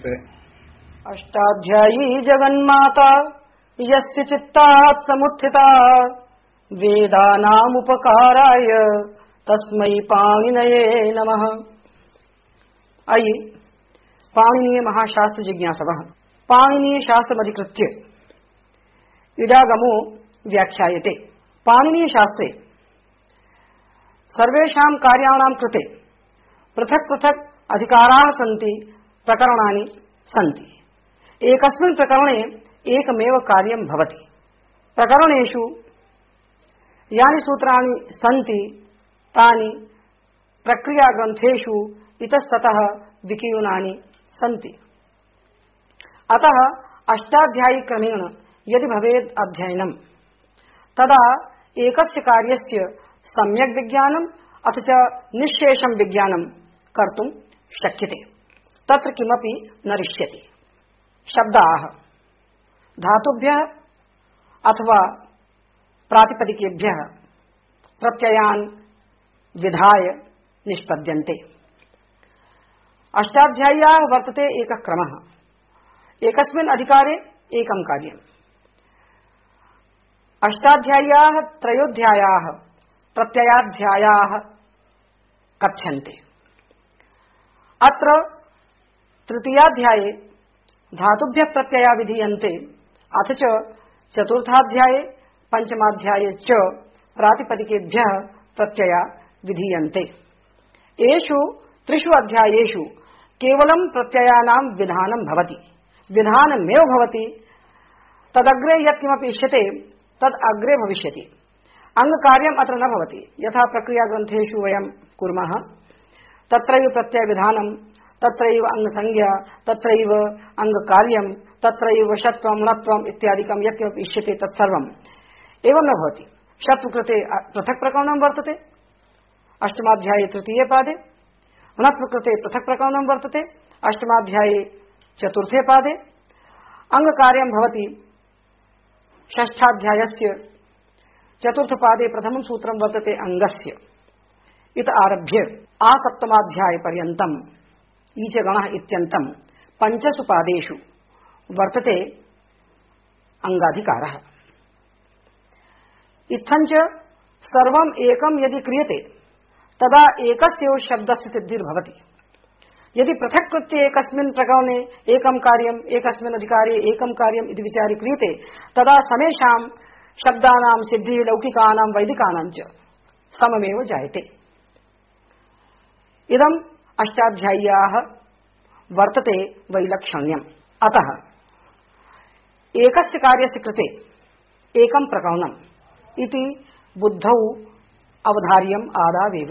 से। अष्टाध्यायी जगन्माता यस्य चित्तात् समुत्थिता वेदानामुपकाराय तस्मै पाणिनये नमः। आइए पाणिनीय महाशास्त्र जिज्ञासवः। पाणिनीय शास्त्रमधिकृत्य इडागमो व्याख्यायते। पाणिनीय शास्त्रे सर्वेषां कार्याणां कृते पृथक् पृथक् अधिकाराः सन्ति, प्रकरणानि सन्ति। एकस्मिन् प्रकरणे एकमेव कार्यं भवति। प्रकरणेषु यानि सूत्राणि सन्ति तानि प्रक्रियाग्रन्थेषु इतस्ततः विकीर्णानि सन्ति। अतः अष्टाध्यायी क्रमेण यदि भवेत् अध्ययनं तदा एकस्य कार्यस्य सम्यक् विज्ञानम् अथ च निश्शेषं विज्ञानं कर्तुं शक्यते। तत्र किमपि न रिष्यति। शब्दाः धातुभ्यः अथवा प्रातिपदिकेभ्यः प्रत्ययान् विधाय निष्पद्यन्ते। अष्टाध्याय्याः वर्तते एकः क्रमः। एकस्मिन् अधिकारे एकं कार्यम्। अष्टाध्याय्याः त्रयोध्यायाः प्रत्ययाध्यायाः कथ्यन्ते। अत्र तृतीयाध्याये धातुभ्यः प्रत्यया विधीयन्ते, अथ च चतुर्थाध्याये पंचमाध्याये च प्रातिपदिकेभ्यः प्रत्यया विधीयन्ते। एषु त्रिषु अध्यायेषु केवलं प्रत्ययानां विधानं भवति। विधानमेव भवति। तदग्रे यत्किमपि इष्यते तद् अग्रे भविष्यति। अंगकार्यम् अत्र न भवति। यथा प्रक्रियाग्रन्थेषु वयं कुर्मः तत्रैव प्रत्ययविधानं, तत्रैव अंगसंज्ञा, तत्रैव अंगकार्यं, तत्रैव षत्वं णत्वम् इत्यादिकं यत्किमपि इष्यते तत्सर्वम् एवं न भवति। षत्वकृते पृथक् प्रकरणं वर्तते अष्टमाध्याये तृतीये पादे, णत्वकृते पृथक् प्रकरणं वर्तते अष्टमाध्याये चतुर्थे पादे। अंगकार्यं भवति षष्ठाध्यायस्य चतुर्थपादे प्रथमं सूत्रं वर्तते अंगस्य। इत आरभ्य आसप्तमाध्याय पर्यन्तम् ईचगणः इत्यन्तं पंचसु पादेषु वर्तते अंगाधिकारः। इत्थञ्च सर्वम् एकं यदि क्रियते तदा एकस्यैव शब्दस्य सिद्धिर्भवति। यदि पृथक् कृत्य एकस्मिन् प्रकरणे एकं कार्यम्, एकस्मिन् अधिकारे एकं कार्यम् इति विचारे क्रियते तदा समेषां शब्दानां सिद्धिः लौकिकानां वैदिकानां च सममेव जायते। इदम् अष्टाध्याय्याः वर्तते वैलक्षण्यम्। अतः एकस्य कार्यस्य कृते एकं प्रकरणम् इति बुद्धौ अवधार्यम् आदावेव।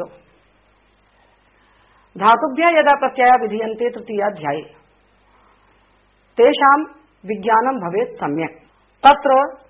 धातुभ्यः यदा प्रत्यया विधीयन्ते तृतीयाध्याये तेषां विज्ञानं भवेत् सम्यक्। तत्र